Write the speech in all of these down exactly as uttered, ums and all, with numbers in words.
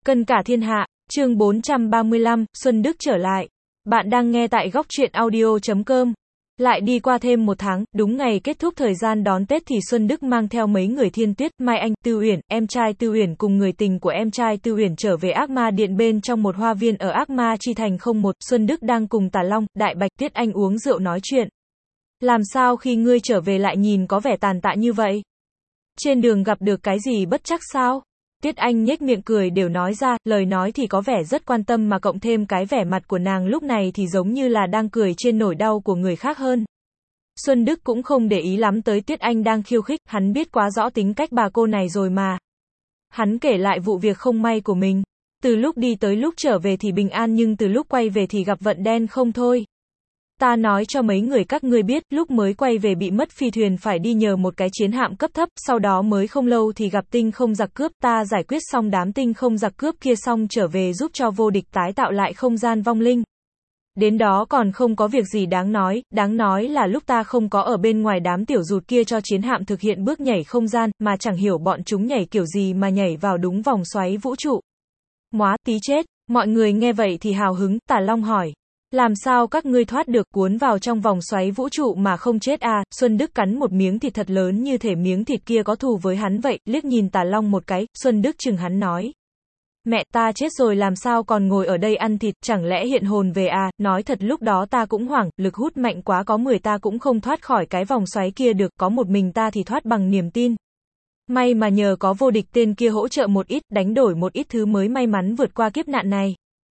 Cân cả thiên hạ, chương bốn trăm ba mươi lăm, Xuân Đức trở lại. Bạn đang nghe tại góc truyện audio chấm com. Lại đi qua thêm một tháng, đúng ngày kết thúc thời gian đón Tết thì Xuân Đức mang theo mấy người Thiên Tuyết, Mai Anh, Tư Uyển, em trai Tư Uyển cùng người tình của em trai Tư Uyển trở về Ác Ma Điện bên trong một hoa viên ở Ác Ma Chi Thành không một. Xuân Đức đang cùng Tà Long, Đại Bạch, Tiết Anh uống rượu nói chuyện. Làm sao khi ngươi trở về lại nhìn có vẻ tàn tạ như vậy? Trên đường gặp được cái gì bất trắc sao? Tiết Anh nhếch miệng cười đều nói ra, lời nói thì có vẻ rất quan tâm mà cộng thêm cái vẻ mặt của nàng lúc này thì giống như là đang cười trên nỗi đau của người khác hơn. Xuân Đức cũng không để ý lắm tới Tiết Anh đang khiêu khích, hắn biết quá rõ tính cách bà cô này rồi mà. Hắn kể lại vụ việc không may của mình. Từ lúc đi tới lúc trở về thì bình an nhưng từ lúc quay về thì gặp vận đen không thôi. Ta nói cho mấy người các ngươi biết, lúc mới quay về bị mất phi thuyền phải đi nhờ một cái chiến hạm cấp thấp, sau đó mới không lâu thì gặp tinh không giặc cướp, ta giải quyết xong đám tinh không giặc cướp kia xong trở về giúp cho vô địch tái tạo lại không gian vong linh. Đến đó còn không có việc gì đáng nói, đáng nói là lúc ta không có ở bên ngoài đám tiểu rụt kia cho chiến hạm thực hiện bước nhảy không gian, mà chẳng hiểu bọn chúng nhảy kiểu gì mà nhảy vào đúng vòng xoáy vũ trụ. Móa, tí chết, mọi người nghe vậy thì hào hứng, Tà Long hỏi. Làm sao các ngươi thoát được cuốn vào trong vòng xoáy vũ trụ mà không chết à? Xuân Đức cắn một miếng thịt thật lớn như thể miếng thịt kia có thù với hắn vậy, liếc nhìn Tà Long một cái, Xuân Đức chừng hắn nói. Mẹ ta chết rồi làm sao còn ngồi ở đây ăn thịt, chẳng lẽ hiện hồn về à? Nói thật lúc đó ta cũng hoảng, lực hút mạnh quá có mười ta cũng không thoát khỏi cái vòng xoáy kia được, có một mình ta thì thoát bằng niềm tin. May mà nhờ có vô địch tên kia hỗ trợ một ít, đánh đổi một ít thứ mới may mắn vượt qua kiếp nạn này.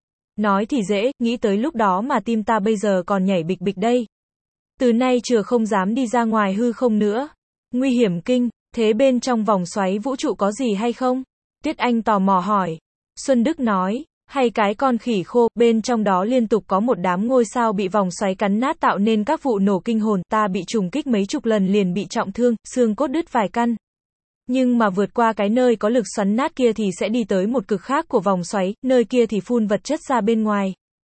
Nói thì dễ, nghĩ tới lúc đó mà tim ta bây giờ còn nhảy bịch bịch đây. Từ nay chừa không dám đi ra ngoài hư không nữa. Nguy hiểm kinh, thế bên trong vòng xoáy vũ trụ có gì hay không? Tiết Anh tò mò hỏi. Xuân Đức nói, hay cái con khỉ khô, bên trong đó liên tục có một đám ngôi sao bị vòng xoáy cắn nát tạo nên các vụ nổ kinh hồn, ta bị trùng kích mấy chục lần liền bị trọng thương, xương cốt đứt vài căn. Nhưng mà vượt qua cái nơi có lực xoắn nát kia thì sẽ đi tới một cực khác của vòng xoáy, nơi kia thì phun vật chất ra bên ngoài.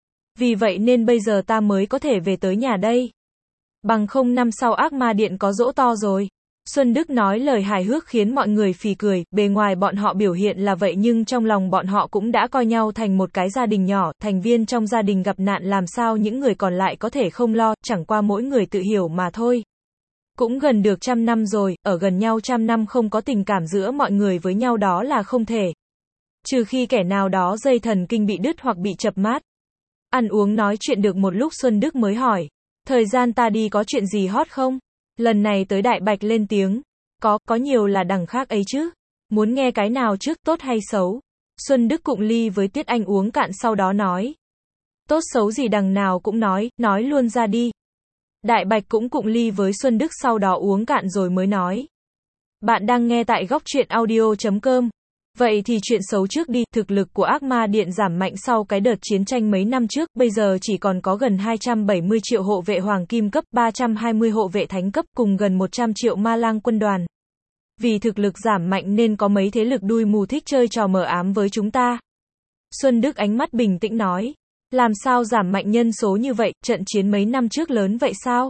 Vì vậy nên bây giờ ta mới có thể về tới nhà đây. Bằng không năm sau Ác Ma Điện có giỗ to rồi. Xuân Đức nói lời hài hước khiến mọi người phì cười, bề ngoài bọn họ biểu hiện là vậy nhưng trong lòng bọn họ cũng đã coi nhau thành một cái gia đình nhỏ, thành viên trong gia đình gặp nạn làm sao những người còn lại có thể không lo, chẳng qua mỗi người tự hiểu mà thôi. Cũng gần được trăm năm rồi, ở gần nhau trăm năm không có tình cảm giữa mọi người với nhau đó là không thể. Trừ khi kẻ nào đó dây thần kinh bị đứt hoặc bị chập mát. Ăn uống nói chuyện được một lúc Xuân Đức mới hỏi. Thời gian ta đi có chuyện gì hot không? Lần này tới Đại Bạch lên tiếng. Có, có nhiều là đằng khác ấy chứ. Muốn nghe cái nào trước, tốt hay xấu? Xuân Đức cụng ly với Tiết Anh uống cạn sau đó nói. Tốt xấu gì đằng nào cũng nói, nói luôn ra đi. Đại Bạch cũng cụng ly với Xuân Đức sau đó uống cạn rồi mới nói. Bạn đang nghe tại góc truyện audio chấm com. Vậy thì chuyện xấu trước đi, thực lực của Ác Ma Điện giảm mạnh sau cái đợt chiến tranh mấy năm trước, bây giờ chỉ còn có gần hai trăm bảy mươi triệu hộ vệ hoàng kim cấp, ba trăm hai mươi hộ vệ thánh cấp cùng gần một trăm triệu ma lang quân đoàn. Vì thực lực giảm mạnh nên có mấy thế lực đuôi mù thích chơi trò mờ ám với chúng ta. Xuân Đức ánh mắt bình tĩnh nói. Làm sao giảm mạnh nhân số như vậy, trận chiến mấy năm trước lớn vậy sao?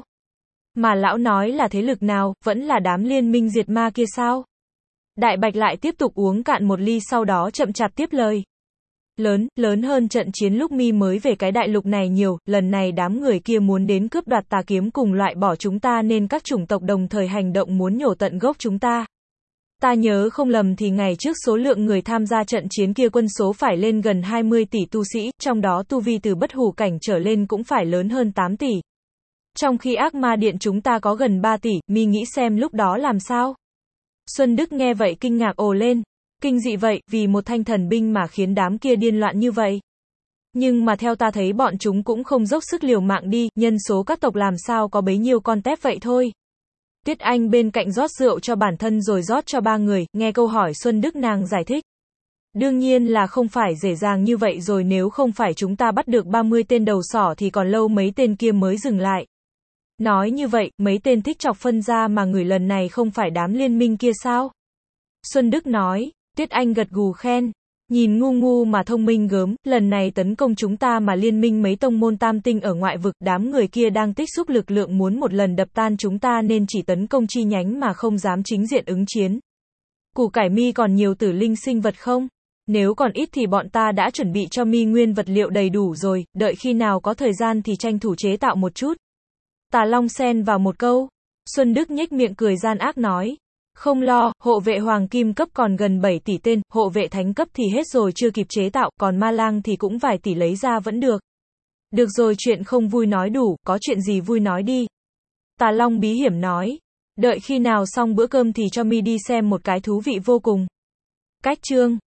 Mà lão nói là thế lực nào, vẫn là đám liên minh diệt ma kia sao? Đại Bạch lại tiếp tục uống cạn một ly sau đó chậm chạp tiếp lời. Lớn, lớn hơn trận chiến lúc mi mới về cái đại lục này nhiều, lần này đám người kia muốn đến cướp đoạt tà kiếm cùng loại bỏ chúng ta nên các chủng tộc đồng thời hành động muốn nhổ tận gốc chúng ta. Ta nhớ không lầm thì ngày trước số lượng người tham gia trận chiến kia quân số phải lên gần hai mươi tỷ tu sĩ, trong đó tu vi từ bất hủ cảnh trở lên cũng phải lớn hơn tám tỷ. Trong khi Ác Ma Điện chúng ta có gần ba tỷ, mi nghĩ xem lúc đó làm sao? Xuân Đức nghe vậy kinh ngạc ồ lên. Kinh dị vậy, vì một thanh thần binh mà khiến đám kia điên loạn như vậy. Nhưng mà theo ta thấy bọn chúng cũng không dốc sức liều mạng đi, nhân số các tộc làm sao có bấy nhiêu con tép vậy thôi. Tiết Anh bên cạnh rót rượu cho bản thân rồi rót cho ba người, nghe câu hỏi Xuân Đức nàng giải thích. Đương nhiên là không phải dễ dàng như vậy rồi, nếu không phải chúng ta bắt được ba mươi tên đầu sỏ thì còn lâu mấy tên kia mới dừng lại. Nói như vậy, mấy tên thích chọc phân ra mà người lần này không phải đám liên minh kia sao? Xuân Đức nói, Tiết Anh gật gù khen. Nhìn ngu ngu mà thông minh gớm, lần này tấn công chúng ta mà liên minh mấy tông môn tam tinh ở ngoại vực, đám người kia đang tích xúc lực lượng muốn một lần đập tan chúng ta nên chỉ tấn công chi nhánh mà không dám chính diện ứng chiến. Củ cải mi còn nhiều tử linh sinh vật không? Nếu còn ít thì bọn ta đã chuẩn bị cho mi nguyên vật liệu đầy đủ rồi, đợi khi nào có thời gian thì tranh thủ chế tạo một chút. Tà Long xen vào một câu. Xuân Đức nhếch miệng cười gian ác nói. Không lo, hộ vệ hoàng kim cấp còn gần bảy tỷ tên, hộ vệ thánh cấp thì hết rồi chưa kịp chế tạo, còn ma lang thì cũng vài tỷ lấy ra vẫn được. Được rồi, chuyện không vui nói đủ, có chuyện gì vui nói đi. Tà Long bí hiểm nói. Đợi khi nào xong bữa cơm thì cho mi đi xem một cái thú vị vô cùng. Cách chương